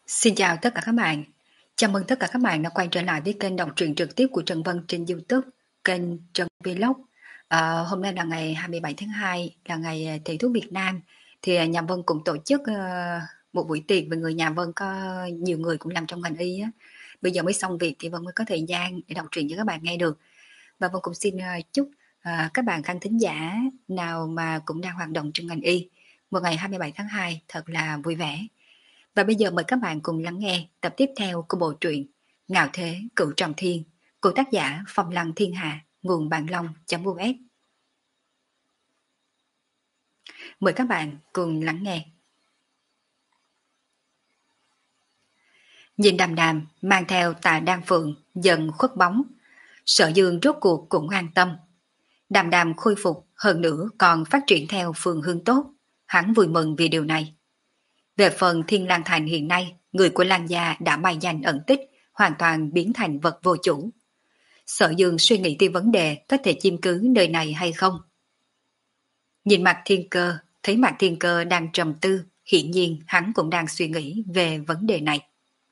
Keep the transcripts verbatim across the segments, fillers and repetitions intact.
Xin chào tất cả các bạn. Chào mừng tất cả các bạn đã quay trở lại với kênh đọc truyện trực tiếp của Trần Vân trên YouTube, kênh Trần Vlog. À, hôm nay là ngày hai mươi bảy tháng hai, là ngày Thầy thuốc Việt Nam. Thì nhà Vân cũng tổ chức uh, một buổi tiệc với người nhà Vân, có nhiều người cũng làm trong ngành y á. Bây giờ mới xong việc thì Vân mới có thời gian để đọc truyện cho các bạn nghe được. Và Vân cũng xin uh, chúc uh, các bạn khán thính giả nào mà cũng đang hoạt động trong ngành y một ngày hai mươi bảy tháng hai thật là vui vẻ. Và bây giờ mời các bạn cùng lắng nghe tập tiếp theo của bộ truyện Ngạo Thế Cửu Trọng Thiên của tác giả Phong Lăng Thiên Hạ, nguồn Bạn Long.us. Mời các bạn cùng lắng nghe. Nhìn Đàm Đàm mang theo Tạ Đan Phượng dần khuất bóng, Sở Dương rốt cuộc cũng an tâm. Đàm Đàm khôi phục hơn nữa còn phát triển theo phương hướng tốt, hắn vui mừng vì điều này. Về phần Thiên Lang Thành hiện nay, người của Lang gia đã mai danh ẩn tích, hoàn toàn biến thành vật vô chủ. Sở Dương suy nghĩ tới vấn đề có thể chiếm cứ nơi này hay không. Nhìn Mạc Thiên Cơ, thấy Mạc Thiên Cơ đang trầm tư, hiển nhiên hắn cũng đang suy nghĩ về vấn đề này.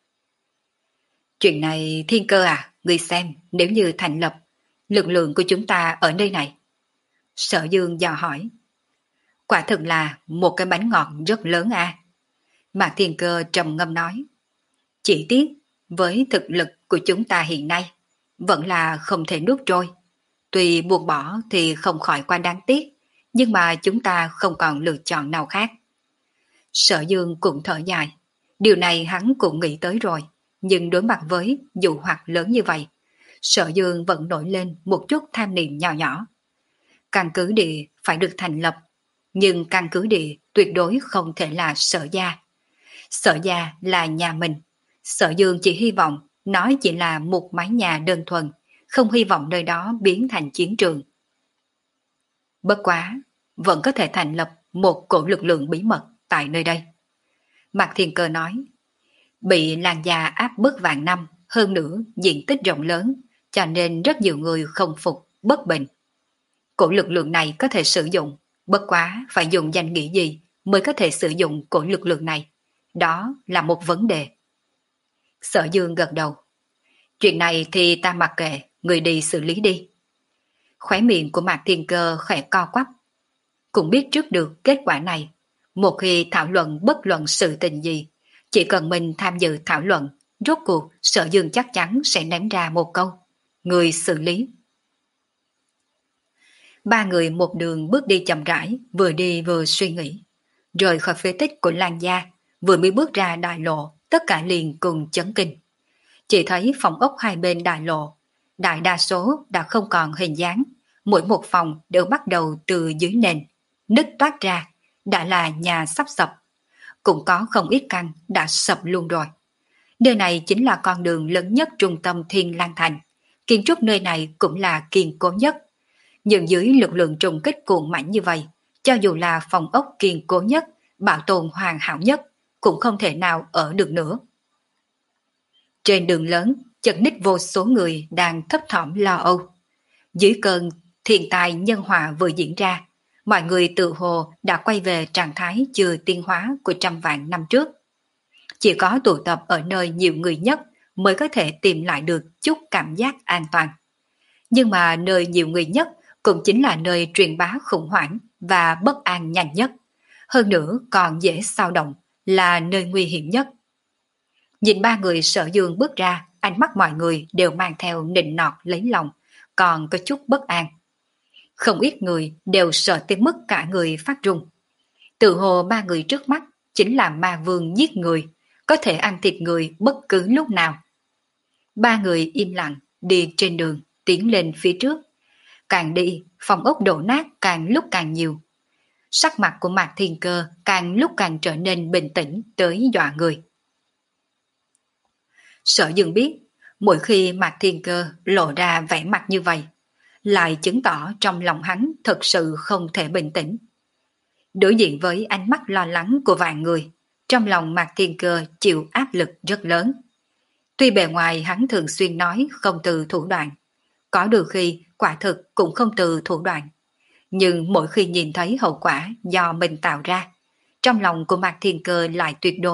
Chuyện này Thiên Cơ à, ngươi xem, nếu như thành lập, lực lượng của chúng ta ở nơi này. Sở Dương dò hỏi. Quả thực là một cái bánh ngọt rất lớn à. Mạc Thiên Cơ trầm ngâm nói. Chỉ tiếc, với thực lực của chúng ta hiện nay, vẫn là không thể nuốt trôi. Tuy buông bỏ thì không khỏi quá đáng tiếc, nhưng mà chúng ta không còn lựa chọn nào khác. Sở Dương cũng thở dài. Điều này hắn cũng nghĩ tới rồi, nhưng đối mặt với dụ hoặc lớn như vậy, Sở Dương vẫn nổi lên một chút tham niệm nhỏ nhỏ. Căn cứ địa phải được thành lập, nhưng căn cứ địa tuyệt đối không thể là Sở gia. Sở gia là nhà mình. Sở Dương chỉ hy vọng nó chỉ là một mái nhà đơn thuần, không hy vọng nơi đó biến thành chiến trường. Bất quá, vẫn có thể thành lập một cổ lực lượng bí mật tại nơi đây. Mạc Thiên Cơ nói, bị Lang gia áp bức vạn năm, hơn nữa diện tích rộng lớn, cho nên rất nhiều người không phục, bất bình. Cổ lực lượng này có thể sử dụng, bất quá phải dùng danh nghĩa gì mới có thể sử dụng cổ lực lượng này. Đó là một vấn đề. Sở Dương gật đầu. Chuyện này thì ta mặc kệ, người đi xử lý đi. Khóe miệng của Mạc Thiên Cơ khẽ co quắp. Cũng biết trước được kết quả này. Một khi thảo luận bất luận sự tình gì, chỉ cần mình tham dự thảo luận, rốt cuộc Sở Dương chắc chắn sẽ ném ra một câu. Người xử lý. Ba người một đường bước đi chậm rãi, vừa đi vừa suy nghĩ. Rời khỏi phế tích của Lang gia, vừa mới bước ra đại lộ, tất cả liền cùng chấn kinh. Chỉ thấy phòng ốc hai bên đại lộ, đại đa số đã không còn hình dáng, mỗi một phòng đều bắt đầu từ dưới nền, nứt toát ra, đã là nhà sắp sập. Cũng có không ít căn đã sập luôn rồi. Nơi này chính là con đường lớn nhất trung tâm Thiên Lang Thành, kiến trúc nơi này cũng là kiên cố nhất. Nhưng dưới lực lượng trùng kích cuồng mạnh như vậy, cho dù là phòng ốc kiên cố nhất, bảo tồn hoàn hảo nhất, cũng không thể nào ở được nữa. Trên đường lớn, chật ních vô số người đang thấp thỏm lo âu. Dưới cơn thiên tai nhân họa vừa diễn ra, mọi người tự hồ đã quay về trạng thái chưa tiên hóa của trăm vạn năm trước. Chỉ có tụ tập ở nơi nhiều người nhất mới có thể tìm lại được chút cảm giác an toàn. Nhưng mà nơi nhiều người nhất cũng chính là nơi truyền bá khủng hoảng và bất an nhanh nhất. Hơn nữa còn dễ xao động, là nơi nguy hiểm nhất. Nhìn ba người Sở Dương bước ra, ánh mắt mọi người đều mang theo nịnh nọt lấy lòng, còn có chút bất an. Không ít người đều sợ tới mức cả người phát run. Tự hồ ba người trước mắt chính là ma vương giết người, có thể ăn thịt người bất cứ lúc nào. Ba người im lặng đi trên đường, tiến lên phía trước. Càng đi, phòng ốc đổ nát càng lúc càng nhiều. Sắc mặt của Mạc Thiên Cơ càng lúc càng trở nên bình tĩnh tới dọa người. Sở Dương biết, mỗi khi Mạc Thiên Cơ lộ ra vẻ mặt như vậy, lại chứng tỏ trong lòng hắn thật sự không thể bình tĩnh. Đối diện với ánh mắt lo lắng của vài người, trong lòng Mạc Thiên Cơ chịu áp lực rất lớn. Tuy bề ngoài hắn thường xuyên nói không từ thủ đoạn, có đôi khi quả thực cũng không từ thủ đoạn. Nhưng mỗi khi nhìn thấy hậu quả do mình tạo ra, trong lòng của Mạc Thiên Cơ lại tuyệt đối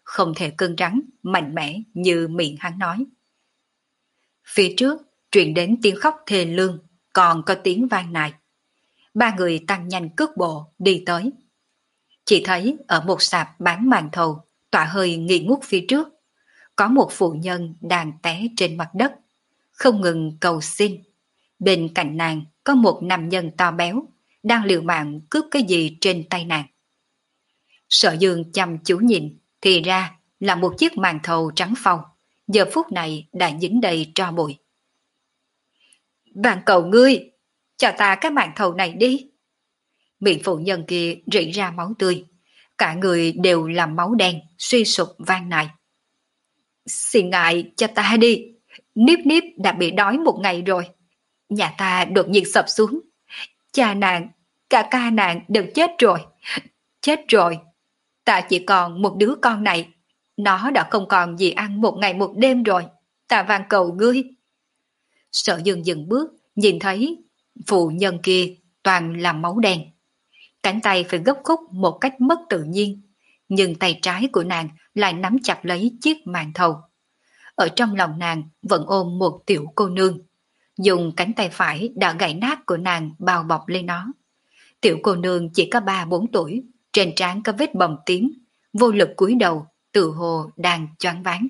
không thể cứng rắn, mạnh mẽ như miệng hắn nói. Phía trước, truyền đến tiếng khóc thê lương, còn có tiếng vang nài. Ba người tăng nhanh cước bộ đi tới. Chỉ thấy ở một sạp bán màn thầu, tỏa hơi nghi ngút phía trước, có một phụ nhân đang té trên mặt đất, không ngừng cầu xin. Bên cạnh nàng có một nam nhân to béo, đang liều mạng cướp cái gì trên tay nàng. Sở Dương chăm chú nhìn, thì ra là một chiếc màn thầu trắng phau, giờ phút này đã dính đầy tro bụi. Van cầu ngươi, cho ta cái màn thầu này đi. Miệng phụ nhân kia rỉ ra máu tươi, cả người đều là máu đen, suy sụp van nài. Xin ngại cho ta đi, Niếp Niếp đã bị đói một ngày rồi. Nhà ta đột nhiên sập xuống, cha nàng, cả ca nàng đều chết rồi. Chết rồi, ta chỉ còn một đứa con này, nó đã không còn gì ăn một ngày một đêm rồi, ta van cầu ngươi. Sở Dương dừng bước, nhìn thấy phụ nhân kia toàn là máu đen. Cánh tay phải gấp khúc một cách mất tự nhiên, nhưng tay trái của nàng lại nắm chặt lấy chiếc màn thầu. Ở trong lòng nàng vẫn ôm một tiểu cô nương, dùng cánh tay phải đã gãy nát của nàng bao bọc lên nó. Tiểu cô nương chỉ có ba bốn tuổi, trên trán có vết bầm tím, vô lực cúi đầu, tự hồ đang choáng váng.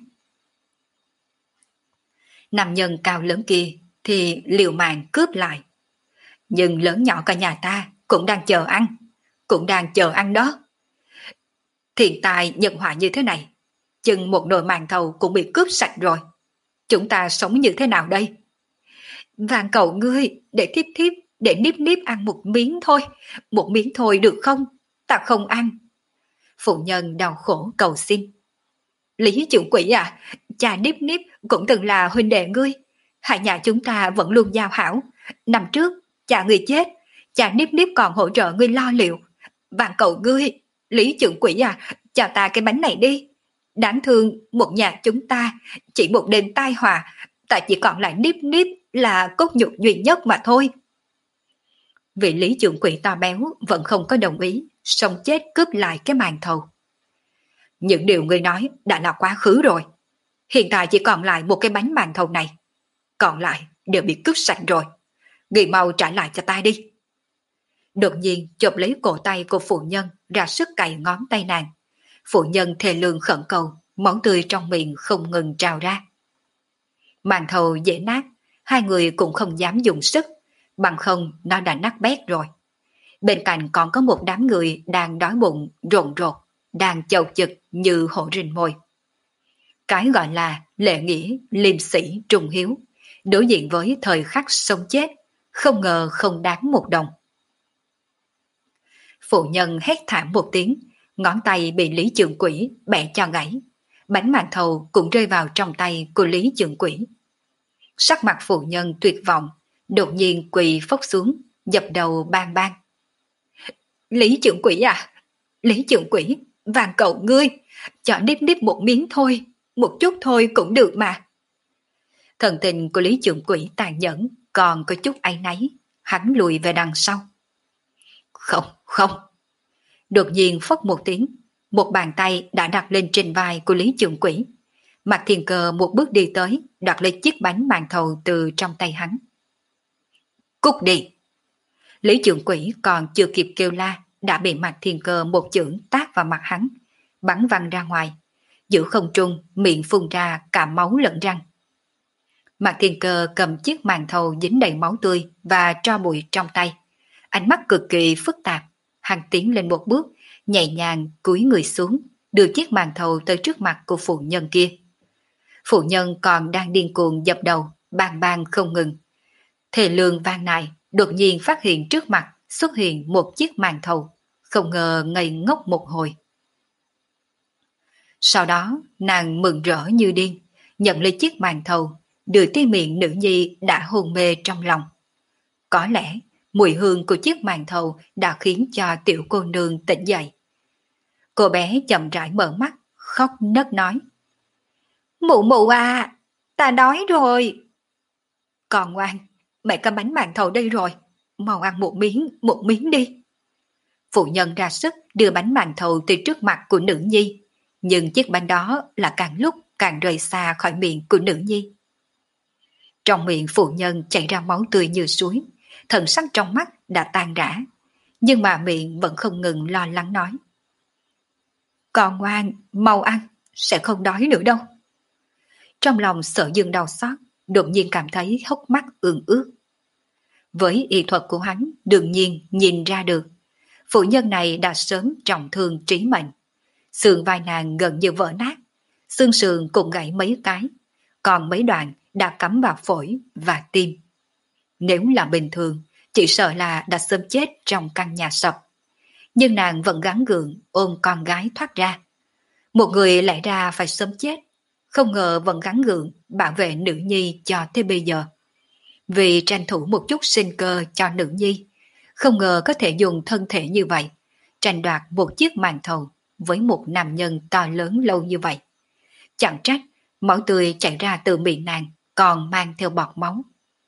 Nam nhân cao lớn kia thì liều mạng cướp lại. Nhưng lớn nhỏ cả nhà ta cũng đang chờ ăn, cũng đang chờ ăn đó. Thiên tài nhân họa như thế này, chừng một nồi màn thầu cũng bị cướp sạch rồi. Chúng ta sống như thế nào đây? Van cầu ngươi, để thiếp thiếp, để Niếp Niếp ăn một miếng thôi, một miếng thôi được không? Ta không ăn. Phụ nhân đau khổ cầu xin. Lý trưởng quỷ à, cha Niếp Niếp cũng từng là huynh đệ ngươi. Hai nhà chúng ta vẫn luôn giao hảo. Năm trước, cha ngươi chết, cha Niếp Niếp còn hỗ trợ ngươi lo liệu. Van cầu ngươi, Lý trưởng quỷ à, cho ta cái bánh này đi. Đáng thương một nhà chúng ta, chỉ một đêm tai họa, ta chỉ còn lại Niếp Niếp là cốt nhục duy nhất mà thôi. Vị Lý trưởng quỷ to béo vẫn không có đồng ý, sống chết cướp lại cái màn thầu. Những điều ngươi nói đã là quá khứ rồi. Hiện tại chỉ còn lại một cái bánh màn thầu này. Còn lại đều bị cướp sạch rồi. Ngươi mau trả lại cho ta đi. Đột nhiên chộp lấy cổ tay của phụ nhân, ra sức cày ngón tay nàng. Phụ nhân thề lương khẩn cầu, máu tươi trong miệng không ngừng trào ra. Màn thầu dễ nát, hai người cũng không dám dùng sức, bằng không nó đã nát bét rồi. Bên cạnh còn có một đám người đang đói bụng, rộn rột, đang chầu chực như hổ rình mồi. Cái gọi là lệ nghĩa, liêm sĩ, trung hiếu, đối diện với thời khắc sống chết, không ngờ không đáng một đồng. Phụ nhân hét thảm một tiếng, ngón tay bị Lý Trưởng Quỷ bẻ cho gãy. Bánh màn thầu cũng rơi vào trong tay của Lý Trưởng Quỷ. Sắc mặt phụ nhân tuyệt vọng, đột nhiên quỳ phốc xuống, dập đầu bang bang. Lý Trưởng Quỷ à, Lý Trưởng Quỷ, van cầu ngươi, cho Niếp Niếp một miếng thôi, một chút thôi cũng được mà. Thần tình của Lý Trưởng Quỷ tàn nhẫn, còn có chút áy náy, hắn lùi về đằng sau. Không, không. Đột nhiên phốc một tiếng, một bàn tay đã đặt lên trên vai của Lý Trưởng Quỷ. Mạc Thiên Cơ một bước đi tới, đoạt lấy chiếc bánh màn thầu từ trong tay hắn. Cút đi! Lý Trưởng Quỷ còn chưa kịp kêu la, đã bị Mạc Thiên Cơ một chưởng tát vào mặt hắn, bắn văng ra ngoài. Giữa không trung, miệng phun ra cả máu lẫn răng. Mạc Thiên Cơ cầm chiếc màn thầu dính đầy máu tươi và tro bụi trong tay. Ánh mắt cực kỳ phức tạp, hắn tiến lên một bước, nhẹ nhàng cúi người xuống, đưa chiếc màn thầu tới trước mặt của phụ nhân kia. Phụ nhân còn đang điên cuồng dập đầu, bang bang không ngừng. Thề lương vang nài, đột nhiên phát hiện trước mặt xuất hiện một chiếc màn thầu, không ngờ ngây ngốc một hồi. Sau đó, nàng mừng rỡ như điên, nhận lấy chiếc màn thầu, đưa tới miệng nữ nhi đã hôn mê trong lòng. Có lẽ, mùi hương của chiếc màn thầu đã khiến cho tiểu cô nương tỉnh dậy. Cô bé chậm rãi mở mắt, khóc nấc nói. Mụ mụ à, ta đói rồi. Con ngoan, mẹ có bánh màn thầu đây rồi, mau ăn một miếng, một miếng đi. Phụ nhân ra sức đưa bánh màn thầu từ trước mặt của nữ nhi, nhưng chiếc bánh đó là càng lúc càng rời xa khỏi miệng của nữ nhi. Trong miệng phụ nhân chảy ra máu tươi như suối, thần sắc trong mắt đã tan rã, nhưng mà miệng vẫn không ngừng lo lắng nói. Con ngoan, mau ăn, sẽ không đói nữa đâu. Trong lòng Sở Dương đau xót, đột nhiên cảm thấy hốc mắt ương ướt. Với y thuật của hắn, đương nhiên nhìn ra được, phụ nhân này đã sớm trọng thương trí mệnh. Xương vai nàng gần như vỡ nát, xương sườn cũng gãy mấy cái, còn mấy đoạn đã cắm vào phổi và tim. Nếu là bình thường, chỉ sợ là đã sớm chết trong căn nhà sập. Nhưng nàng vẫn gắng gượng ôm con gái thoát ra. Một người lại ra phải sớm chết, không ngờ vẫn gắng gượng bảo vệ nữ nhi cho tới bây giờ. Vì tranh thủ một chút sinh cơ cho nữ nhi, không ngờ có thể dùng thân thể như vậy, tranh đoạt một chiếc màn thầu với một nam nhân to lớn lâu như vậy. Chẳng trách, máu tươi chảy ra từ miệng nàng, còn mang theo bọt máu.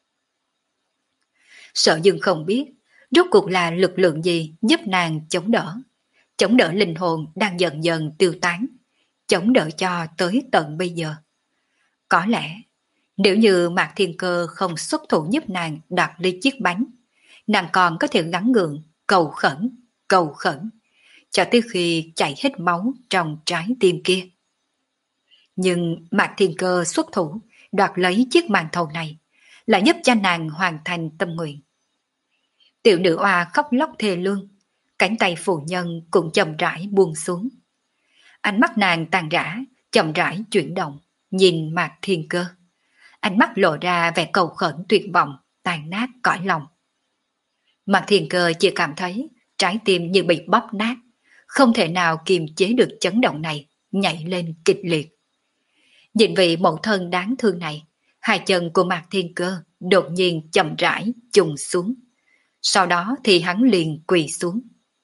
Sở Dương không biết, rốt cuộc là lực lượng gì giúp nàng chống đỡ. Chống đỡ linh hồn đang dần dần tiêu tán, chống đỡ cho tới tận bây giờ. Có lẽ, nếu như Mạc Thiên Cơ không xuất thủ giúp nàng đoạt lấy chiếc bánh, nàng còn có thể gắng gượng, cầu khẩn, cầu khẩn, cho tới khi chảy hết máu trong trái tim kia. Nhưng Mạc Thiên Cơ xuất thủ, đoạt lấy chiếc màn thầu này, là giúp cho nàng hoàn thành tâm nguyện. Tiểu nữ oa khóc lóc thê lương, cánh tay phụ nhân cũng chậm rãi buông xuống. Ánh mắt nàng tàn rã, chậm rãi chuyển động, nhìn Mạc Thiên Cơ. Ánh mắt lộ ra vẻ cầu khẩn tuyệt vọng, tàn nát cõi lòng. Mạc Thiên Cơ chỉ cảm thấy trái tim như bị bóp nát, không thể nào kiềm chế được chấn động này, nhảy lên kịch liệt. Nhìn vị mẫu thân đáng thương này, hai chân của Mạc Thiên Cơ đột nhiên chậm rãi chùng xuống. Sau đó thì hắn liền quỳ xuống.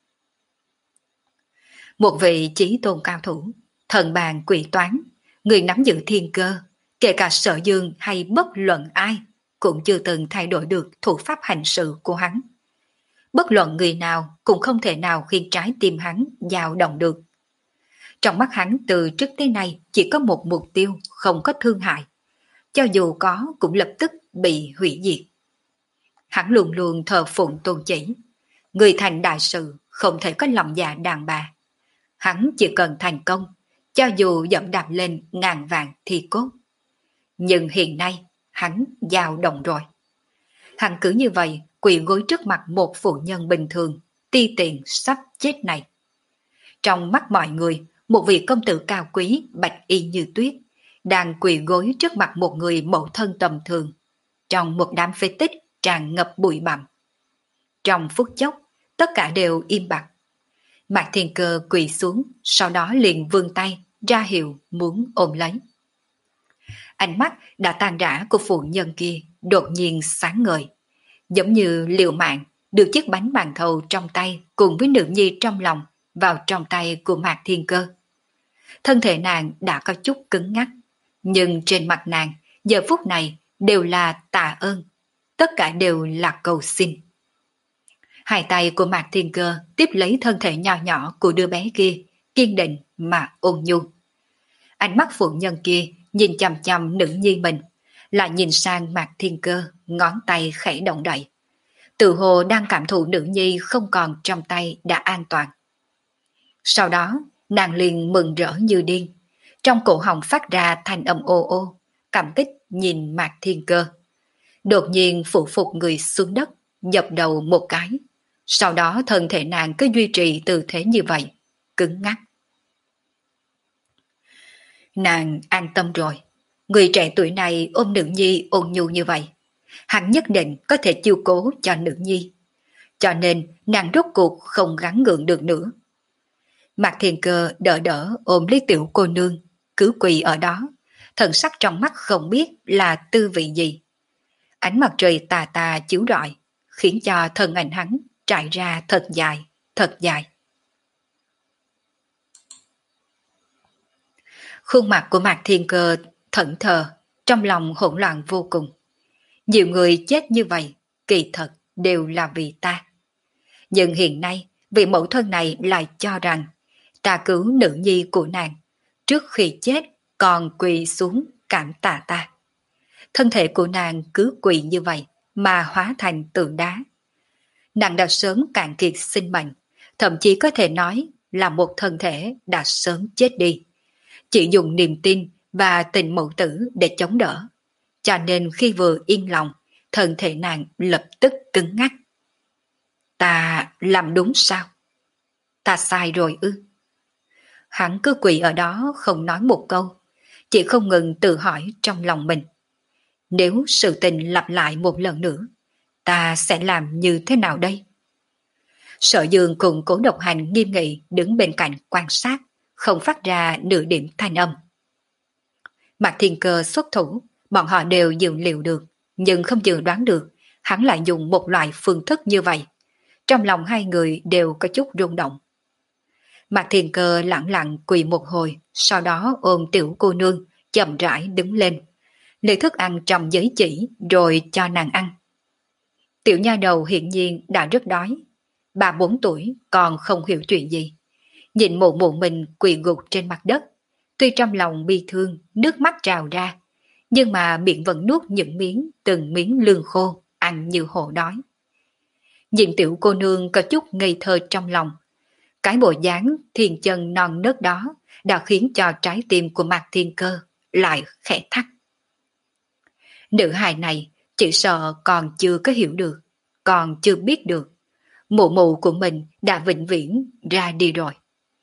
Một vị chí tôn cao thủ, thần bàn quỷ toán, người nắm giữ thiên cơ, kể cả Sở Dương hay bất luận ai, cũng chưa từng thay đổi được thủ pháp hành sự của hắn. Bất luận người nào cũng không thể nào khiến trái tim hắn dao động được. Trong mắt hắn từ trước tới nay chỉ có một mục tiêu, không có thương hại. Cho dù có cũng lập tức bị hủy diệt. Hắn luôn luôn thờ phụng tôn chỉ. Người thành đại sự không thể có lòng dạ đàn bà. Hắn chỉ cần thành công, cho dù dẫm đạp lên ngàn vàng thì cốt. Nhưng hiện nay, hắn dao động rồi. Hắn cứ như vậy, quỳ gối trước mặt một phụ nhân bình thường, ti tiện sắp chết này. Trong mắt mọi người, một vị công tử cao quý, bạch y như tuyết, đang quỳ gối trước mặt một người mẫu thân tầm thường, trong một đám phế tích tràn ngập bụi bặm. Trong phút chốc, tất cả đều im bặt. Mạc Thiên Cơ quỳ xuống, sau đó liền vươn tay, ra hiệu muốn ôm lấy. Ánh mắt đã tan rã của phụ nhân kia đột nhiên sáng ngời, giống như liều mạng đưa chiếc bánh màn thầu trong tay cùng với nữ nhi trong lòng vào trong tay của Mạc Thiên Cơ. Thân thể nàng đã có chút cứng ngắc, nhưng trên mặt nàng giờ phút này đều là tạ ơn, tất cả đều là cầu xin. Hai tay của Mạc Thiên Cơ tiếp lấy thân thể nhỏ nhỏ của đứa bé kia, kiên định mà ôn nhu. Ánh mắt phụ nhân kia nhìn chằm chằm nữ nhi mình, lại nhìn sang Mạc Thiên Cơ, ngón tay khẽ động đậy. Tự hồ đang cảm thụ nữ nhi không còn trong tay đã an toàn. Sau đó, nàng liền mừng rỡ như điên, trong cổ họng phát ra thanh âm ô ô, cảm kích nhìn Mạc Thiên Cơ. Đột nhiên phụ phục người xuống đất, dập đầu một cái. Sau đó thân thể nàng cứ duy trì tư thế như vậy, cứng ngắc. Nàng an tâm rồi. Người trẻ tuổi này ôm nữ nhi ôn nhu như vậy, hắn nhất định có thể chiêu cố cho nữ nhi. Cho nên nàng rốt cuộc không gắng gượng được nữa. Mạc Thiên Cơ đỡ đỡ ôm lấy tiểu cô nương, cứ quỳ ở đó, thần sắc trong mắt không biết là tư vị gì. Ánh mặt trời tà tà chiếu rọi, khiến cho thân ảnh hắn trải ra thật dài, thật dài. Khuôn mặt của Mạc Thiên Cơ thẫn thờ, trong lòng hỗn loạn vô cùng. Nhiều người chết như vậy, kỳ thật đều là vì ta. Nhưng hiện nay, vị mẫu thân này lại cho rằng ta cứu nữ nhi của nàng, trước khi chết còn quỳ xuống cảm tạ ta. Thân thể của nàng cứ quỳ như vậy mà hóa thành tượng đá. Nàng đã sớm cạn kiệt sinh mệnh, thậm chí có thể nói là một thân thể đã sớm chết đi. Chỉ dùng niềm tin và tình mẫu tử để chống đỡ. Cho nên khi vừa yên lòng, thân thể nàng lập tức cứng ngắc. Ta làm đúng sao? Ta sai rồi ư? Hắn cứ quỳ ở đó không nói một câu, chỉ không ngừng tự hỏi trong lòng mình. Nếu sự tình lặp lại một lần nữa, ta sẽ làm như thế nào đây? Sở Dương cùng Cố Độc Hành nghiêm nghị đứng bên cạnh quan sát, không phát ra nửa điểm thanh âm. Mạc Thiên Cơ xuất thủ, bọn họ đều dự liệu được, nhưng không dự đoán được hắn lại dùng một loại phương thức như vậy. Trong lòng hai người đều có chút rung động. Mạc Thiên Cơ lặng lặng quỳ một hồi, sau đó ôm tiểu cô nương, chậm rãi đứng lên. Lấy thức ăn trong giấy chỉ rồi cho nàng ăn. Tiểu nha đầu hiện nhiên đã rất đói. Bà bốn tuổi còn không hiểu chuyện gì. Nhìn mụ mụ mình quỳ gục trên mặt đất. Tuy trong lòng bi thương, nước mắt trào ra, nhưng mà miệng vẫn nuốt những miếng, từng miếng lương khô, ăn như hổ đói. Nhìn tiểu cô nương có chút ngây thơ trong lòng. Cái bộ dáng thiền chân non nớt đó đã khiến cho trái tim của Mạc Thiên Cơ lại khẽ thắt. Nữ hài này chỉ sợ còn chưa có hiểu được, còn chưa biết được. Mụ mụ của mình đã vĩnh viễn ra đi rồi.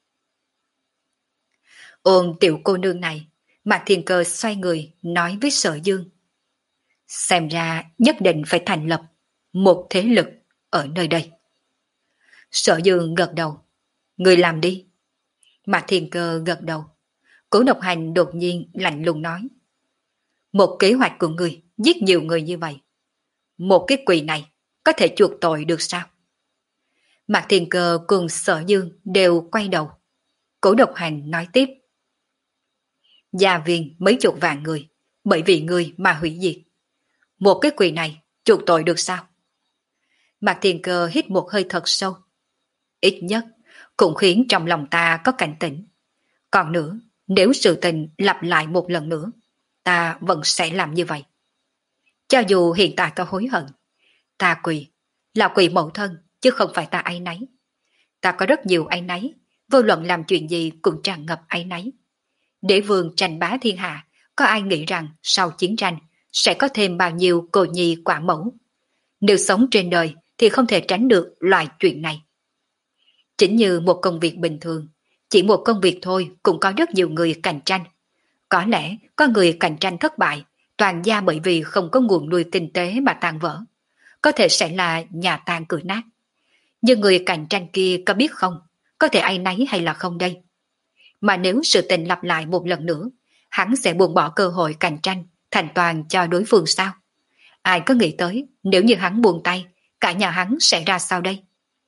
Ôm tiểu cô nương này, Mạc Thiên Cơ xoay người nói với Sở Dương. Xem ra nhất định phải thành lập một thế lực ở nơi đây. Sở Dương gật đầu. Người làm đi. Mạc Thiên Cơ gật đầu. Cố Độc Hành đột nhiên lạnh lùng nói. Một kế hoạch của người giết nhiều người như vậy. Một cái quỷ này có thể chuộc tội được sao? Mạc Thiên Cơ cùng Sở Dương đều quay đầu. Cố Độc Hành nói tiếp. Gia viên mấy chục vạn người, bởi vì người mà hủy diệt. Một cái quỷ này chuộc tội được sao? Mạc Thiên Cơ hít một hơi thật sâu. Ít nhất cũng khiến trong lòng ta có cảnh tỉnh. Còn nữa, nếu sự tình lặp lại một lần nữa, ta vẫn sẽ làm như vậy. Cho dù hiện tại ta hối hận, ta quỳ, là quỳ mẫu thân, chứ không phải ta áy náy. Ta có rất nhiều áy náy, vô luận làm chuyện gì cũng tràn ngập áy náy. Để vương tranh bá thiên hạ, có ai nghĩ rằng sau chiến tranh sẽ có thêm bao nhiêu cô nhi quả mẫu. Nếu sống trên đời thì không thể tránh được loại chuyện này. Chính như một công việc bình thường, chỉ một công việc thôi cũng có rất nhiều người cạnh tranh. Có lẽ có người cạnh tranh thất bại, toàn gia bởi vì không có nguồn nuôi kinh tế mà tan vỡ. Có thể sẽ là nhà tan cửa nát. Nhưng người cạnh tranh kia có biết không, có thể áy náy hay là không đây? Mà nếu sự tình lặp lại một lần nữa, hắn sẽ buông bỏ cơ hội cạnh tranh, thành toàn cho đối phương sao? Ai có nghĩ tới, nếu như hắn buông tay, cả nhà hắn sẽ ra sao đây?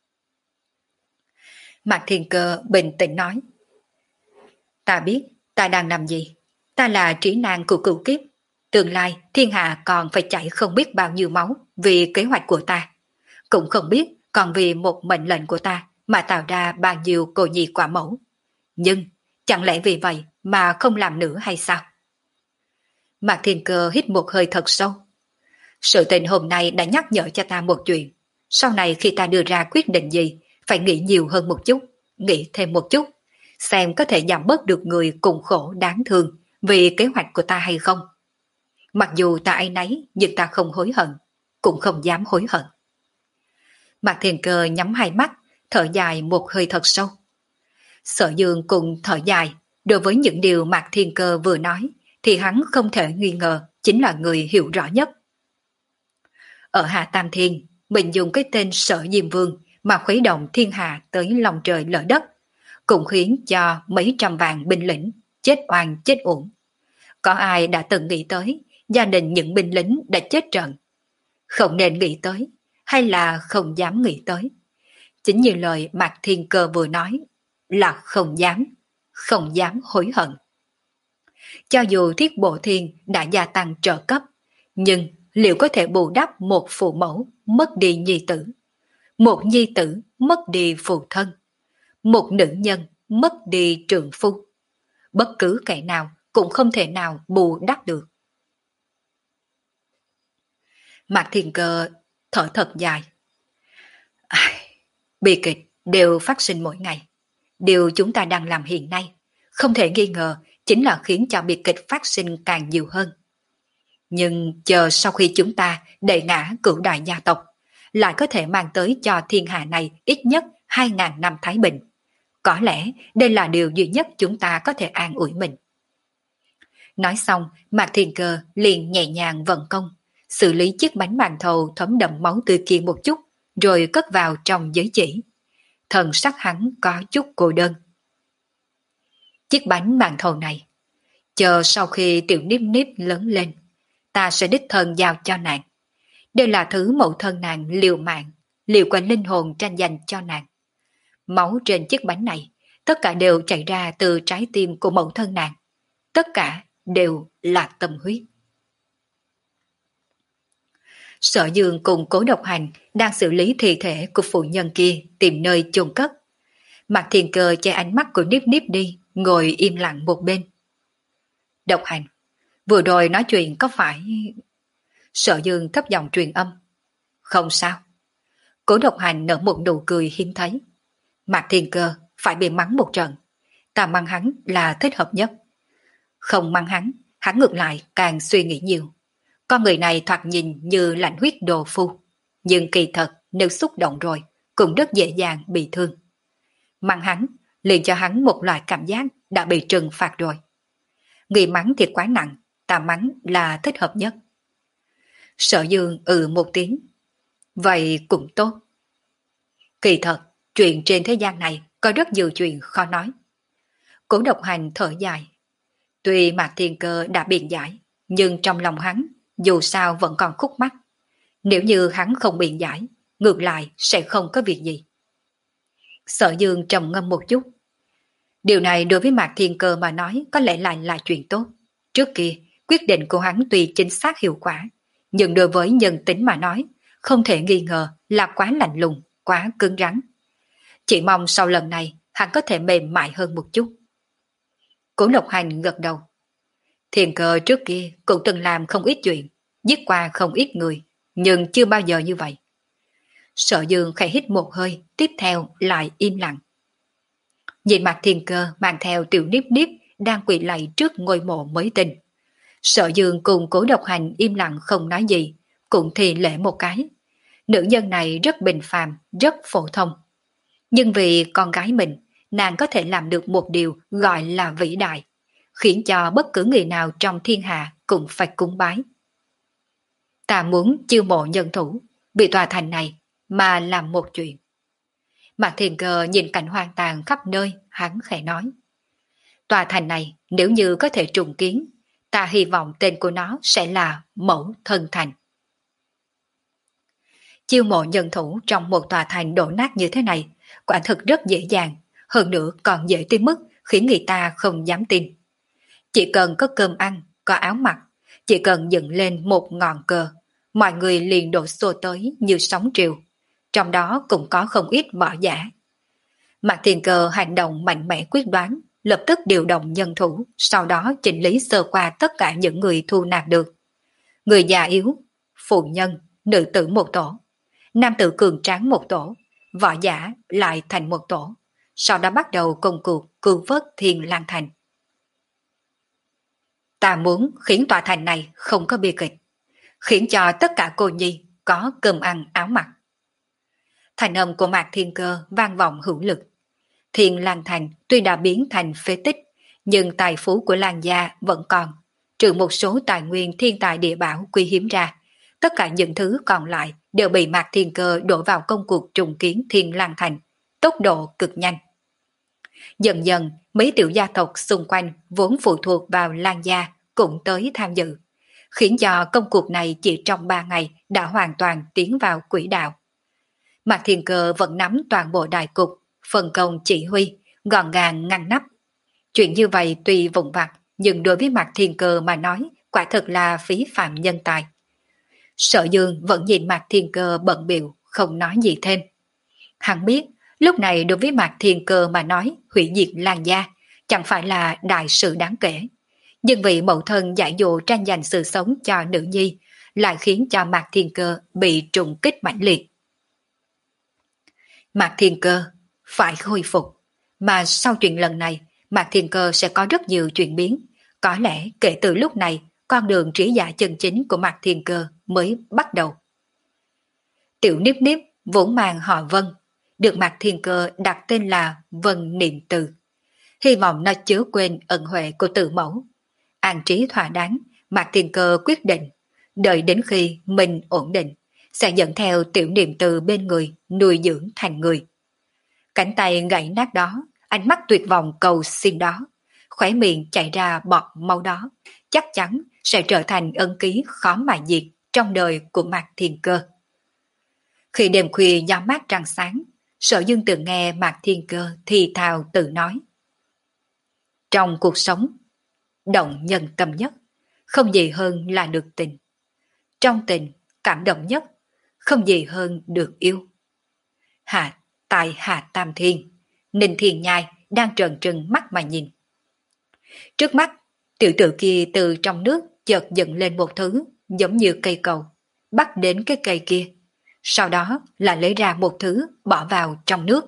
Mạc Thiên Cơ bình tĩnh nói. Ta biết, ta đang làm gì. Ta là trí nan của cửu kiếp. Tương lai, thiên hạ còn phải chảy không biết bao nhiêu máu vì kế hoạch của ta. Cũng không biết còn vì một mệnh lệnh của ta mà tạo ra bao nhiêu cô nhi quả mẫu. Nhưng, chẳng lẽ vì vậy mà không làm nữa hay sao? Mạc Thiên Cơ hít một hơi thật sâu. Sự tình hôm nay đã nhắc nhở cho ta một chuyện. Sau này khi ta đưa ra quyết định gì, phải nghĩ nhiều hơn một chút, nghĩ thêm một chút, xem có thể giảm bớt được người cùng khổ đáng thương vì kế hoạch của ta hay không. Mặc dù ta áy náy, nhưng ta không hối hận, cũng không dám hối hận. Mạc Thiên Cơ nhắm hai mắt, thở dài một hơi thật sâu. Sở Dương cùng thở dài, đối với những điều Mạc Thiên Cơ vừa nói, thì hắn không thể nghi ngờ chính là người hiểu rõ nhất. Ở Hạ Tam Thiên, mình dùng cái tên Sở Diêm Vương mà khuấy động thiên hạ tới lòng trời lở đất, cũng khiến cho mấy trăm vạn binh lính chết oan chết uổng. Có ai đã từng nghĩ tới gia đình những binh lính đã chết trận? Không nên nghĩ tới, hay là không dám nghĩ tới? Chính như lời Mạc Thiên Cơ vừa nói, là không dám, không dám hối hận. Cho dù Thiết Bộ Thiên đã gia tăng trợ cấp, nhưng liệu có thể bù đắp một phụ mẫu mất đi nhi tử, một nhi tử mất đi phụ thân, một nữ nhân mất đi trượng phu, bất cứ kẻ nào cũng không thể nào bù đắp được. Mạc Thiên Cơ thở thật dài. Ai, bi kịch đều phát sinh mỗi ngày. Điều chúng ta đang làm hiện nay, không thể nghi ngờ chính là khiến cho bi kịch phát sinh càng nhiều hơn. Nhưng chờ sau khi chúng ta đẩy ngã cửu đại gia tộc, lại có thể mang tới cho thiên hạ này ít nhất hai ngàn năm thái bình. Có lẽ đây là điều duy nhất chúng ta có thể an ủi mình. Nói xong, Mạc Thiên Cơ liền nhẹ nhàng vận công, xử lý chiếc bánh màn thầu thấm đậm máu tươi kia một chút, rồi cất vào trong giới chỉ. Thần sắc hắn có chút cô đơn. Chiếc bánh màn thầu này, chờ sau khi tiểu Niếp Niếp lớn lên, ta sẽ đích thân giao cho nàng. Đây là thứ mẫu thân nàng liều mạng, liều qua linh hồn tranh giành cho nàng. Máu trên chiếc bánh này, tất cả đều chảy ra từ trái tim của mẫu thân nàng. Tất cả đều là tâm huyết. Sở Dương cùng Cố Độc Hành đang xử lý thi thể của phụ nhân kia tìm nơi chôn cất. Mạc Thiên Cơ che ánh mắt của Niếp Niếp đi, ngồi im lặng một bên. Độc Hành, vừa rồi nói chuyện có phải... Sở Dương thấp giọng truyền âm. Không sao. Cố Độc Hành nở một nụ cười hiếm thấy. Mạc Thiên Cơ phải bị mắng một trận. Ta mắng hắn là thích hợp nhất. Không mắng hắn, hắn ngược lại càng suy nghĩ nhiều. Con người này thoạt nhìn như lạnh huyết đồ phu, nhưng kỳ thật nếu xúc động rồi cũng rất dễ dàng bị thương. Mắng hắn liền cho hắn một loại cảm giác đã bị trừng phạt rồi. Người mắng thì quá nặng, ta mắng là thích hợp nhất. Sở Dương ừ một tiếng. Vậy cũng tốt. Kỳ thật, chuyện trên thế gian này có rất nhiều chuyện khó nói. Cố Độc Hành thở dài. Tuy Mạc Thiên Cơ đã biện giải, nhưng trong lòng hắn dù sao vẫn còn khúc mắc. Nếu như hắn không biện giải, ngược lại sẽ không có việc gì. Sở Dương trầm ngâm một chút. Điều này đối với Mạc Thiên Cơ mà nói có lẽ lại là chuyện tốt. Trước kia, quyết định của hắn tuy chính xác hiệu quả, nhưng đối với nhân tính mà nói, không thể nghi ngờ là quá lạnh lùng, quá cứng rắn. Chỉ mong sau lần này hắn có thể mềm mại hơn một chút. Cố Độc Hành gật đầu. Thiên Cơ trước kia cũng từng làm không ít chuyện, giết qua không ít người, nhưng chưa bao giờ như vậy. Sở Dương khẽ hít một hơi, tiếp theo lại im lặng. Nhìn mặt Thiên Cơ mang theo tiểu Niếp Niếp đang quỳ lạy trước ngôi mộ mới tinh. Sở Dương cùng Cố Độc Hành im lặng không nói gì, cũng thì lễ một cái. Nữ nhân này rất bình phàm, rất phổ thông. Nhưng vì con gái mình, nàng có thể làm được một điều gọi là vĩ đại, khiến cho bất cứ người nào trong thiên hạ cũng phải cúng bái. Ta muốn chiêu mộ nhân thủ, vì tòa thành này mà làm một chuyện. Mạc Thiên Cơ nhìn cảnh hoang tàn khắp nơi, hắn khẽ nói. Tòa thành này nếu như có thể trùng kiến, ta hy vọng tên của nó sẽ là Mẫu Thân Thành. Chiêu mộ nhân thủ trong một tòa thành đổ nát như thế này, quả thực rất dễ dàng, hơn nữa còn dễ tới mức khiến người ta không dám tin. Chỉ cần có cơm ăn, có áo mặc, chỉ cần dựng lên một ngọn cờ, mọi người liền đổ xô tới như sóng triều, trong đó cũng có không ít võ giả. Mạc Thiên Cơ hành động mạnh mẽ quyết đoán, lập tức điều động nhân thủ, sau đó chỉnh lý sơ qua tất cả những người thu nạp được. Người già yếu, phụ nhân, nữ tử một tổ, nam tử cường tráng một tổ, võ giả lại thành một tổ, sau đó bắt đầu công cuộc cứu vớt Thiên Lang Thành. Ta muốn khiến tòa thành này không có bi kịch, khiến cho tất cả cô nhi có cơm ăn áo mặc. Thành âm của Mạc Thiên Cơ vang vọng hữu lực. Thiên Lang Thành tuy đã biến thành phế tích, nhưng tài phú của Lang gia vẫn còn, trừ một số tài nguyên thiên tài địa bảo quý hiếm ra. Tất cả những thứ còn lại đều bị Mạc Thiên Cơ đổ vào công cuộc trùng kiến Thiên Lang Thành, tốc độ cực nhanh. Dần dần, mấy tiểu gia tộc xung quanh vốn phụ thuộc vào Lang gia cũng tới tham dự, khiến cho công cuộc này chỉ trong ba ngày đã hoàn toàn tiến vào quỹ đạo. Mạc Thiên Cơ vẫn nắm toàn bộ đại cục, phân công chỉ huy, gọn gàng ngăn nắp. Chuyện như vậy tuy vụn vặt, nhưng đối với Mạc Thiên Cơ mà nói, quả thật là phí phạm nhân tài. Sở Dương vẫn nhìn Mạc Thiên Cơ bận biểu, không nói gì thêm. Hắn biết, lúc này đối với Mạc Thiên Cơ mà nói hủy diệt Lang gia, chẳng phải là đại sự đáng kể. Nhưng vì mẫu thân giải dụ tranh giành sự sống cho nữ nhi, lại khiến cho Mạc Thiên Cơ bị trùng kích mãnh liệt. Mạc Thiên Cơ phải khôi phục, mà sau chuyện lần này, Mạc Thiên Cơ sẽ có rất nhiều chuyển biến. Có lẽ kể từ lúc này, con đường trí giả chân chính của Mạc Thiên Cơ mới bắt đầu. Tiểu Niếp Niếp vốn mang họ Vân, được Mạc Thiên Cơ đặt tên là Vân Niệm Từ. Hy vọng nó chứa quên ân huệ của Từ Mẫu. An trí thỏa đáng, Mạc Thiên Cơ quyết định, đợi đến khi mình ổn định, sẽ dẫn theo Tiểu Niệm Từ bên người nuôi dưỡng thành người. Cánh tay gãy nát đó, ánh mắt tuyệt vọng cầu xin đó, khóe miệng chảy ra bọt máu đó, chắc chắn sẽ trở thành ân ký khó mà diệt trong đời của Mạc Thiên Cơ. Khi đêm khuya gió mát trăng sáng, Sở Dương từng nghe Mạc Thiên Cơ thì thào tự nói. Trong cuộc sống, động nhân tâm nhất, không gì hơn là được tình. Trong tình, cảm động nhất, không gì hơn được yêu. Hạ, tại Hạ Tam Thiên, Ninh Thiên Nhai đang trợn trừng mắt mà nhìn. Trước mắt, tiểu tử kia từ trong nước chợt dựng lên một thứ giống như cây cầu, bắt đến cái cây kia. Sau đó là lấy ra một thứ bỏ vào trong nước.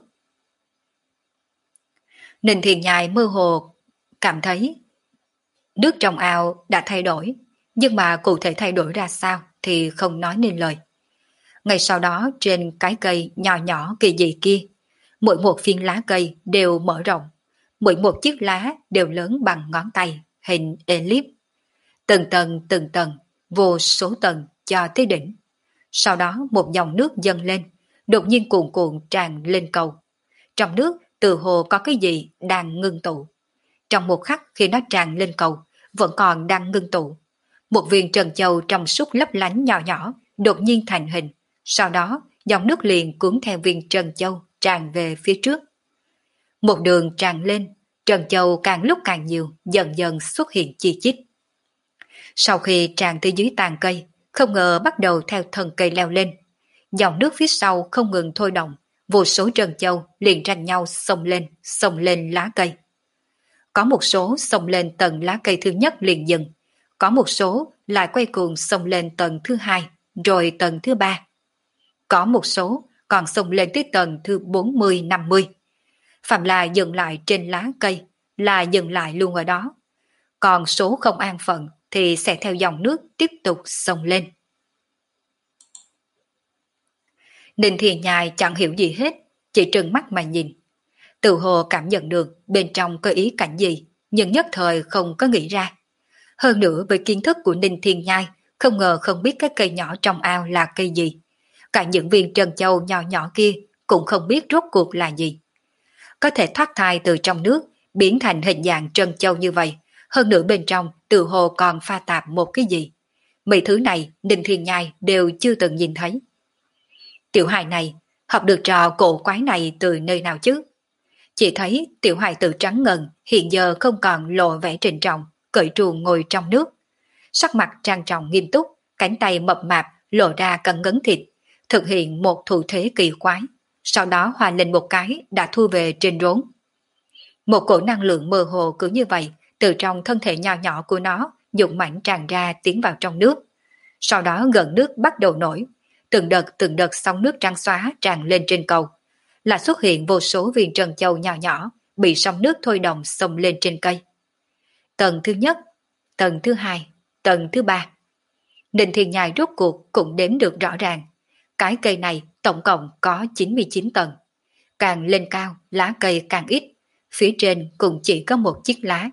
Ninh Thiên Nhai mơ hồ cảm thấy nước trong ao đã thay đổi, nhưng mà cụ thể thay đổi ra sao thì không nói nên lời. Ngay sau đó trên cái cây nhỏ nhỏ kỳ dị kia, mỗi một phiến lá cây đều mở rộng, mỗi một chiếc lá đều lớn bằng ngón tay, hình elip. Từng tầng từng tầng, vô số tầng cho tới đỉnh. Sau đó một dòng nước dâng lên, đột nhiên cuồn cuộn tràn lên cầu. Trong nước từ hồ có cái gì đang ngưng tụ. Trong một khắc khi nó tràn lên cầu, vẫn còn đang ngưng tụ. Một viên trân châu trong suốt lấp lánh nhỏ nhỏ, đột nhiên thành hình. Sau đó, dòng nước liền cuốn theo viên trân châu tràn về phía trước. Một đường tràn lên, trân châu càng lúc càng nhiều, dần dần xuất hiện chi chít. Sau khi tràn tới dưới tàn cây, không ngờ bắt đầu theo thân cây leo lên. Dòng nước phía sau không ngừng thôi động, vô số trân châu liền tranh nhau xông lên, xông lên lá cây. Có một số xông lên tầng lá cây thứ nhất liền dừng, có một số lại quay cuồng xông lên tầng thứ hai, rồi tầng thứ ba. Có một số còn xông lên tới tầng thứ bốn mươi năm mươi. Phạm là dừng lại trên lá cây, là dừng lại luôn ở đó. Còn số không an phận thì sẽ theo dòng nước tiếp tục xông lên. Ninh Thiên Nhai chẳng hiểu gì hết, chỉ trừng mắt mà nhìn. Tự hồ cảm nhận được bên trong có ý cảnh gì, nhưng nhất thời không có nghĩ ra. Hơn nữa với kiến thức của Ninh Thiên Nhai, không ngờ không biết cái cây nhỏ trong ao là cây gì. Cả những viên trân châu nhỏ nhỏ kia cũng không biết rốt cuộc là gì. Có thể thoát thai từ trong nước, biến thành hình dạng trân châu như vậy. Hơn nữa bên trong tự hồ còn pha tạp một cái gì. Mấy thứ này Ninh Thiên Nhai đều chưa từng nhìn thấy. Tiểu hài này học được trò cổ quái này từ nơi nào chứ? Chỉ thấy tiểu hài tử trắng ngần hiện giờ không còn lộ vẻ trịnh trọng, cởi truồng ngồi trong nước. Sắc mặt trang trọng nghiêm túc, cánh tay mập mạp lộ ra cân ngấn thịt, thực hiện một thủ thế kỳ quái. Sau đó hòa lên một cái đã thu về trên rốn. Một cổ năng lượng mơ hồ cứ như vậy từ trong thân thể nhỏ nhỏ của nó dũng mãnh tràn ra tiến vào trong nước. Sau đó gần nước bắt đầu nổi, từng đợt từng đợt sóng nước trắng xóa tràn lên trên cầu, là xuất hiện vô số viên trân châu nhỏ nhỏ bị sóng nước thôi đồng xông lên trên cây. Tầng thứ nhất, tầng thứ hai, tầng thứ ba. Ninh Thiên Nhai rốt cuộc cũng đếm được rõ ràng. Cái cây này tổng cộng có chín mươi chín tầng. Càng lên cao, lá cây càng ít, phía trên cũng chỉ có một chiếc lá.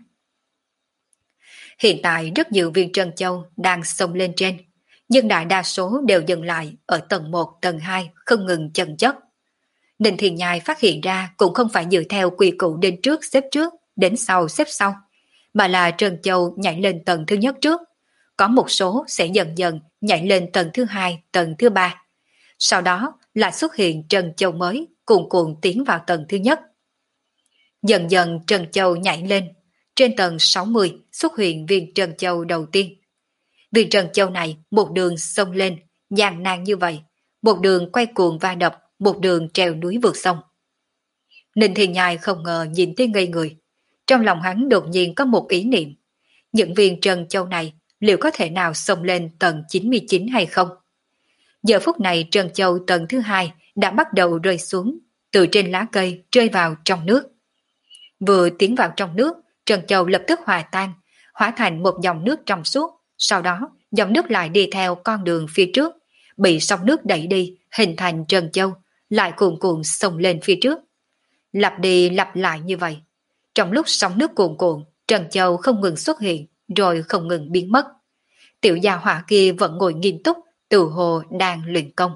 Hiện tại rất nhiều viên trân châu đang xông lên trên, nhưng đại đa số đều dừng lại ở tầng một, tầng hai không ngừng chần chất. Ninh Thiên Nhai phát hiện ra cũng không phải dựa theo quy củ đến trước xếp trước, đến sau xếp sau, mà là trân châu nhảy lên tầng thứ nhất trước. Có một số sẽ dần dần nhảy lên tầng thứ hai, tầng thứ ba. Sau đó là xuất hiện trân châu mới cuồn cuộn tiến vào tầng thứ nhất. Dần dần trân châu nhảy lên, trên tầng sáu mươi xuất hiện viên trân châu đầu tiên. Viên trân châu này một đường xông lên, gian nan như vậy, một đường quay cuồng va đập, một đường trèo núi vượt sông. Ninh Thiên Nhai không ngờ nhìn thấy ngây người. Trong lòng hắn đột nhiên có một ý niệm. Những viên trân châu này liệu có thể nào xông lên tầng chín mươi chín hay không? Giờ phút này trân châu tầng thứ hai đã bắt đầu rơi xuống, từ trên lá cây rơi vào trong nước. Vừa tiến vào trong nước, trân châu lập tức hòa tan, hóa thành một dòng nước trong suốt, sau đó dòng nước lại đi theo con đường phía trước, bị sóng nước đẩy đi, hình thành trân châu, lại cuồn cuộn xông lên phía trước. Lặp đi lặp lại như vậy. Trong lúc sóng nước cuồn cuộn, trân châu không ngừng xuất hiện, rồi không ngừng biến mất. Tiểu gia hỏa kia vẫn ngồi nghiêm túc, tự hồ đang luyện công.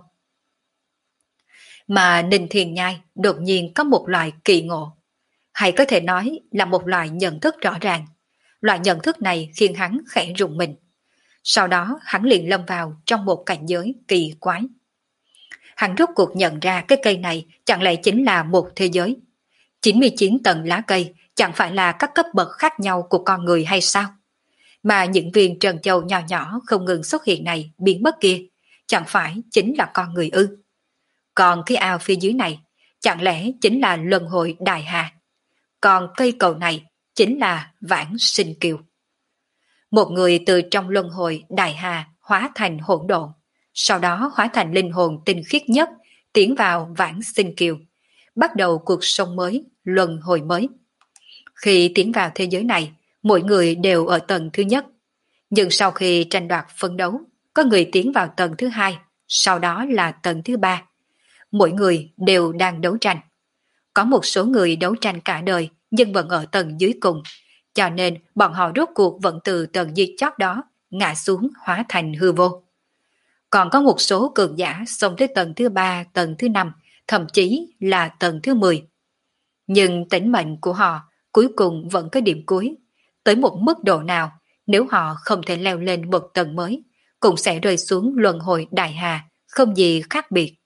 Mà Ninh Thiên Nhai đột nhiên có một loại kỳ ngộ, hay có thể nói là một loại nhận thức rõ ràng. Loại nhận thức này khiến hắn khẽ rùng mình. Sau đó hắn liền lâm vào trong một cảnh giới kỳ quái. Hắn rốt cuộc nhận ra cái cây này chẳng lẽ chính là một thế giới. chín mươi chín tầng lá cây chẳng phải là các cấp bậc khác nhau của con người hay sao? Mà những viên trân châu nhỏ nhỏ không ngừng xuất hiện này biến mất kia, chẳng phải chính là con người ư? Còn cái ao phía dưới này, chẳng lẽ chính là luân hồi đại hà? Còn cây cầu này chính là vãng sinh kiều. Một người từ trong luân hồi đại hà hóa thành hỗn độn, sau đó hóa thành linh hồn tinh khiết nhất, tiến vào vãng sinh kiều, bắt đầu cuộc sống mới, luân hồi mới. Khi tiến vào thế giới này, mỗi người đều ở tầng thứ nhất. Nhưng sau khi tranh đoạt phân đấu, có người tiến vào tầng thứ hai, sau đó là tầng thứ ba. Mỗi người đều đang đấu tranh. Có một số người đấu tranh cả đời nhưng vẫn ở tầng dưới cùng, cho nên bọn họ rốt cuộc vẫn từ tầng dưới chót đó ngã xuống hóa thành hư vô. Còn có một số cường giả xông tới tầng thứ ba, tầng thứ năm, thậm chí là tầng thứ mười. Nhưng tính mệnh của họ cuối cùng vẫn có điểm cuối. Tới một mức độ nào, nếu họ không thể leo lên một tầng mới, cũng sẽ rơi xuống luân hồi đại hà, không gì khác biệt.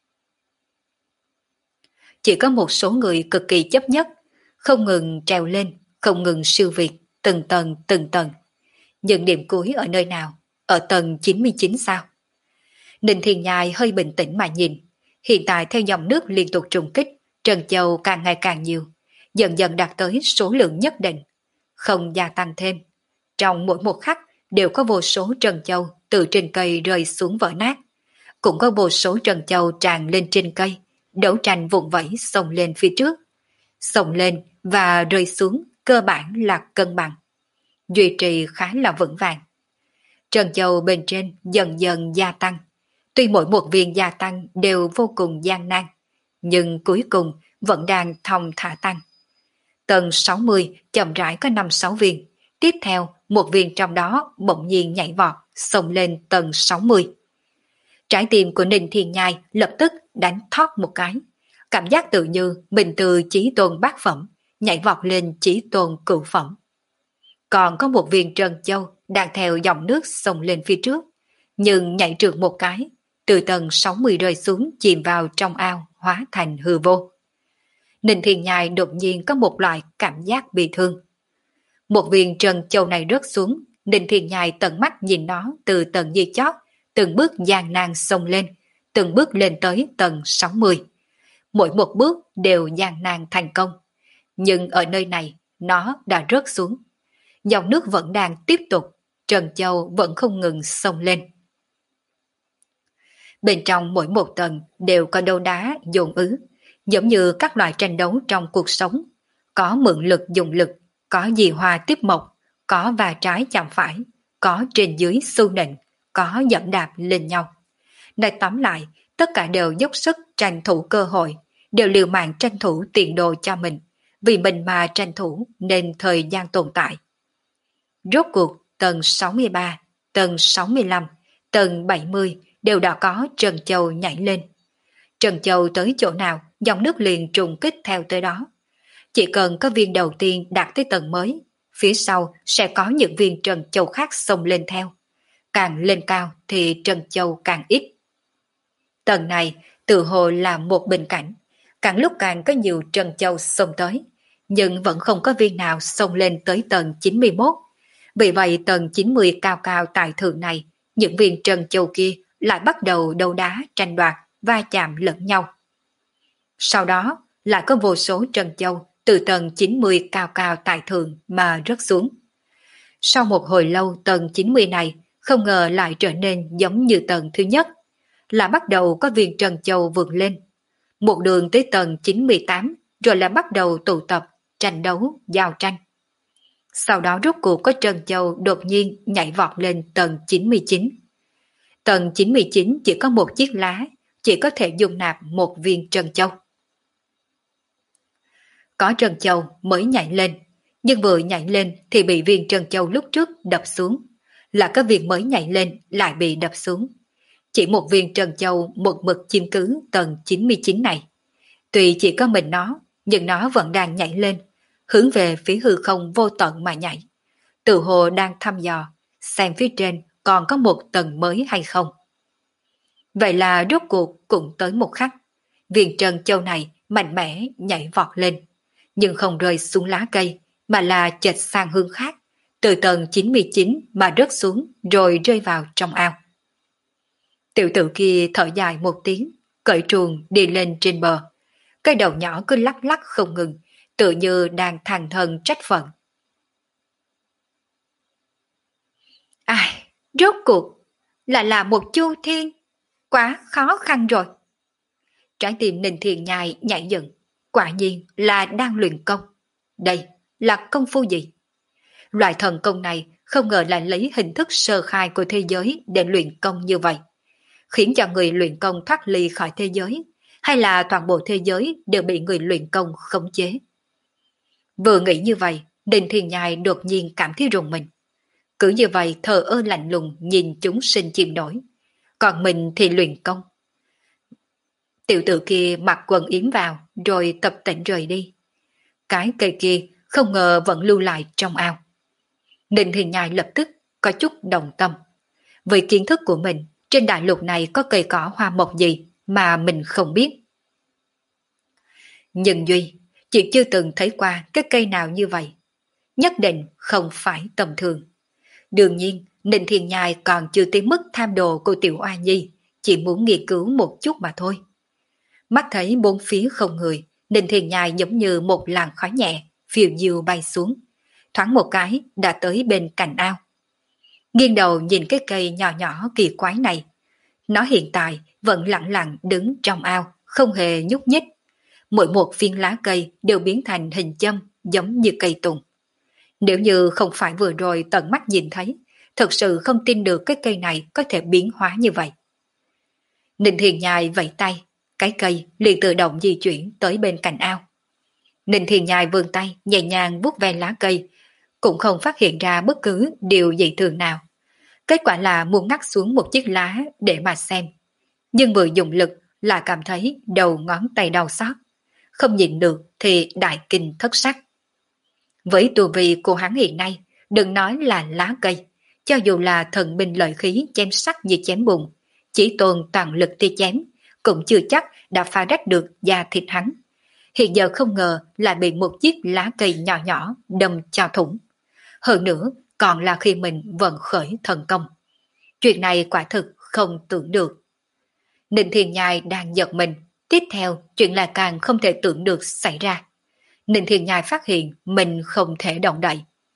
Chỉ có một số người cực kỳ chấp nhất, không ngừng trèo lên, không ngừng siêu việt, từng tầng từng tầng. Nhưng điểm cuối ở nơi nào? Ở tầng chín mươi chín sao? Ninh Thiên Nhai hơi bình tĩnh mà nhìn. Hiện tại theo dòng nước liên tục trùng kích, trân châu càng ngày càng nhiều, dần dần đạt tới số lượng nhất định, không gia tăng thêm. Trong mỗi một khắc đều có vô số trân châu từ trên cây rơi xuống vỡ nát. Cũng có vô số trân châu tràn lên trên cây, đấu tranh vụn vẫy xông lên phía trước. Xông lên và rơi xuống cơ bản là cân bằng, duy trì khá là vững vàng. Trân châu bên trên dần dần gia tăng. Tuy mỗi một viên gia tăng đều vô cùng gian nan, nhưng cuối cùng vẫn đang thong thả tăng. Tầng sáu mươi chậm rãi có năm sáu viên, tiếp theo một viên trong đó bỗng nhiên nhảy vọt xông lên tầng sáu mươi. Trái tim của Ninh Thiên Nhai lập tức đánh thót một cái, cảm giác tự như mình từ chí tôn bát phẩm nhảy vọt lên chí tôn cửu phẩm. Còn có một viên trân châu đang theo dòng nước xông lên phía trước, nhưng nhảy trượt một cái, từ tầng sáu mươi rơi xuống chìm vào trong ao hóa thành hư vô. Ninh Thiên Nhai đột nhiên có một loại cảm giác bị thương. Một viên trân châu này rớt xuống, Ninh Thiên Nhai tận mắt nhìn nó từ tầng dưới chót, từng bước gian nan xông lên, từng bước lên tới tầng sáu mươi. Mỗi một bước đều gian nan thành công. Nhưng ở nơi này, nó đã rớt xuống. Dòng nước vẫn đang tiếp tục, trân châu vẫn không ngừng xông lên. Bên trong mỗi một tầng đều có đấu đá dồn ứ, giống như các loại tranh đấu trong cuộc sống. Có mượn lực dùng lực, có dì hòa tiếp mộc, có va trái chạm phải, có trên dưới xu nịnh, có dẫm đạp lên nhau. Nói tóm lại, tất cả đều dốc sức tranh thủ cơ hội, đều liều mạng tranh thủ tiền đồ cho mình, vì mình mà tranh thủ nên thời gian tồn tại. Rốt cuộc tầng sáu mươi ba, tầng sáu mươi lăm, tầng bảy mươi đều đã có trân châu nhảy lên. Trân châu tới chỗ nào, dòng nước liền trùng kích theo tới đó. Chỉ cần có viên đầu tiên đạt tới tầng mới, phía sau sẽ có những viên trân châu khác xông lên theo. Càng lên cao thì trân châu càng ít. Tầng này tự hồ là một bình cảnh, càng lúc càng có nhiều trân châu xông tới, nhưng vẫn không có viên nào xông lên tới tầng chín mươi mốt. Vì vậy tầng chín mươi cao cao tại thượng này, những viên trân châu kia lại bắt đầu đấu đá tranh đoạt, va chạm lẫn nhau. Sau đó lại có vô số trân châu từ tầng chín mươi cao cao tại thượng mà rớt xuống. Sau một hồi lâu tầng chín mươi này không ngờ lại trở nên giống như tầng thứ nhất, là bắt đầu có viên trân châu vượt lên. Một đường tới tầng chín mươi tám rồi là bắt đầu tụ tập, tranh đấu, giao tranh. Sau đó rốt cuộc có trân châu đột nhiên nhảy vọt lên tầng chín mươi chín. Tầng chín mươi chín chỉ có một chiếc lá, chỉ có thể dung nạp một viên trân châu. Có trân châu mới nhảy lên, nhưng vừa nhảy lên thì bị viên trân châu lúc trước đập xuống, là cái viên mới nhảy lên lại bị đập xuống. Chỉ một viên trân châu một mực chiếm cứ tầng chín mươi chín này. Tuy chỉ có mình nó, nhưng nó vẫn đang nhảy lên, hướng về phía hư không vô tận mà nhảy. Tự hồ đang thăm dò, xem phía trên còn có một tầng mới hay không. Vậy là rốt cuộc cũng tới một khắc. Viên trân châu này mạnh mẽ nhảy vọt lên, nhưng không rơi xuống lá cây, mà là chệch sang hướng khác, từ tầng chín mươi chín mà rớt xuống rồi rơi vào trong ao. Tiểu tử kia thở dài một tiếng, cởi truồng đi lên trên bờ. Cái đầu nhỏ cứ lắc lắc không ngừng, tự như đang than thở trách phận. Ai, rốt cuộc là là một chu thiên, quá khó khăn rồi. Trái tim Ninh Thiên Nhai nhảy dựng, quả nhiên là đang luyện công. Đây là công phu gì? Loại thần công này không ngờ lại lấy hình thức sơ khai của thế giới để luyện công như vậy, khiến cho người luyện công thoát ly khỏi thế giới, hay là toàn bộ thế giới đều bị người luyện công khống chế. Vừa nghĩ như vậy, Ninh Thiên Nhai đột nhiên cảm thấy rùng mình. Cứ như vậy thờ ơ lạnh lùng nhìn chúng sinh chìm nổi, còn mình thì luyện công. Tiểu tử kia mặc quần yếm vào rồi tập tễnh rời đi. Cái cây kia không ngờ vẫn lưu lại trong ao. Ninh Thiên Nhai lập tức có chút đồng tâm. Với kiến thức của mình, trên đại lục này có cây cỏ hoa mộc gì mà mình không biết. Nhưng Duy chỉ chưa từng thấy qua cái cây nào như vậy. Nhất định không phải tầm thường. Đương nhiên, Ninh Thiên Nhai còn chưa tới mức tham đồ của Tiểu Oa Nhi, chỉ muốn nghiên cứu một chút mà thôi. Mắt thấy bốn phía không người, Ninh Thiên Nhai giống như một làn khói nhẹ, phiêu diêu bay xuống. Thoáng một cái đã tới bên cạnh ao. Nghiêng đầu nhìn cái cây nhỏ nhỏ kỳ quái này. Nó hiện tại vẫn lặng lặng đứng trong ao, không hề nhúc nhích. Mỗi một viên lá cây đều biến thành hình châm giống như cây tùng. Nếu như không phải vừa rồi tận mắt nhìn thấy, thật sự không tin được cái cây này có thể biến hóa như vậy. Ninh Thiên Nhai vẫy tay, cái cây liền tự động di chuyển tới bên cạnh ao. Ninh Thiên Nhai vươn tay nhẹ nhàng vuốt ve lá cây, cũng không phát hiện ra bất cứ điều gì thường nào. Kết quả là muốn ngắt xuống một chiếc lá để mà xem. Nhưng vừa dùng lực là cảm thấy đầu ngón tay đau xót. Không nhịn được thì đại kinh thất sắc. Với tu vi của hắn hiện nay, đừng nói là lá cây, cho dù là thần binh lợi khí chém sắc như chém bùn, chỉ tồn toàn lực tia chém, cũng chưa chắc đã phá rách được da thịt hắn. Hiện giờ không ngờ lại bị một chiếc lá cây nhỏ nhỏ đâm cho thủng. Hơn nữa còn là khi mình vận khởi thần công. Chuyện này quả thực không tưởng được. Ninh Thiên Nhai đang giật mình, tiếp theo chuyện là càng không thể tưởng được xảy ra. Ninh Thiên Nhai phát hiện mình không thể động đậy.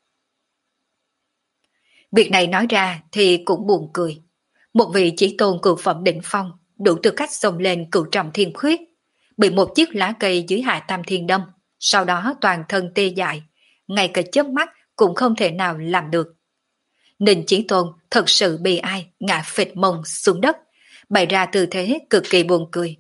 Việc này nói ra thì cũng buồn cười. Một vị chỉ tôn cửu phẩm đỉnh phong, đủ tư cách xông lên cửu trọng thiên khuyết, bị một chiếc lá cây dưới hạ tam thiên đâm, sau đó toàn thân tê dại, ngay cả chớp mắt cũng không thể nào làm được. Ninh Chí Tôn thật sự bị ai ngã phịch mông xuống đất, bày ra tư thế cực kỳ buồn cười.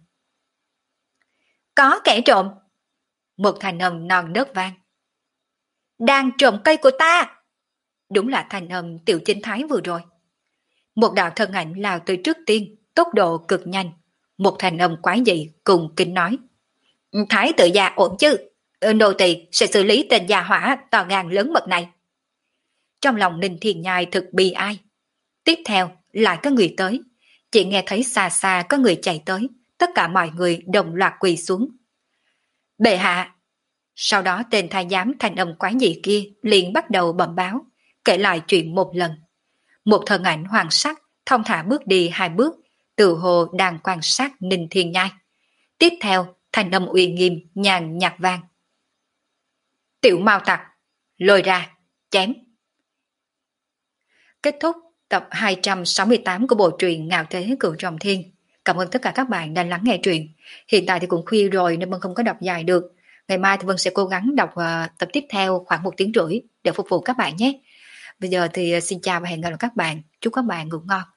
Có kẻ trộm! Một thanh âm non nớt vang. Đang trộm cây của ta! Đúng là thanh âm Tiểu Chinh Thái vừa rồi. Một đạo thân ảnh lao tới trước tiên, tốc độ cực nhanh. Một thanh âm quái dị cùng kính nói. Thái tự gia ổn chứ? Nô tỳ sẽ xử lý tên gia hỏa to gan lớn mật này. Trong lòng Ninh Thiên Nhai thực bi ai. Tiếp theo lại có người tới. Chỉ nghe thấy xa xa có người chạy tới. Tất cả mọi người đồng loạt quỳ xuống. Bệ hạ! Sau đó tên thái giám thanh âm quái dị kia liền bắt đầu bẩm báo, kể lại chuyện một lần. Một thân ảnh hoàng sắc thong thả bước đi hai bước, tự hồ đang quan sát Ninh Thiên Nhai. Tiếp theo thanh âm uy nghiêm nhàn nhạt vang. Tiểu Mao Tặc, lôi ra, chém. Kết thúc tập hai trăm sáu mươi tám của bộ truyện Ngạo Thế Cửu Trọng Thiên. Cảm ơn tất cả các bạn đã lắng nghe truyện. Hiện tại thì cũng khuya rồi nên Vân không có đọc dài được. Ngày mai thì Vân sẽ cố gắng đọc uh, tập tiếp theo khoảng một tiếng rưỡi để phục vụ các bạn nhé. Bây giờ thì xin chào và hẹn gặp lại các bạn. Chúc các bạn ngủ ngon.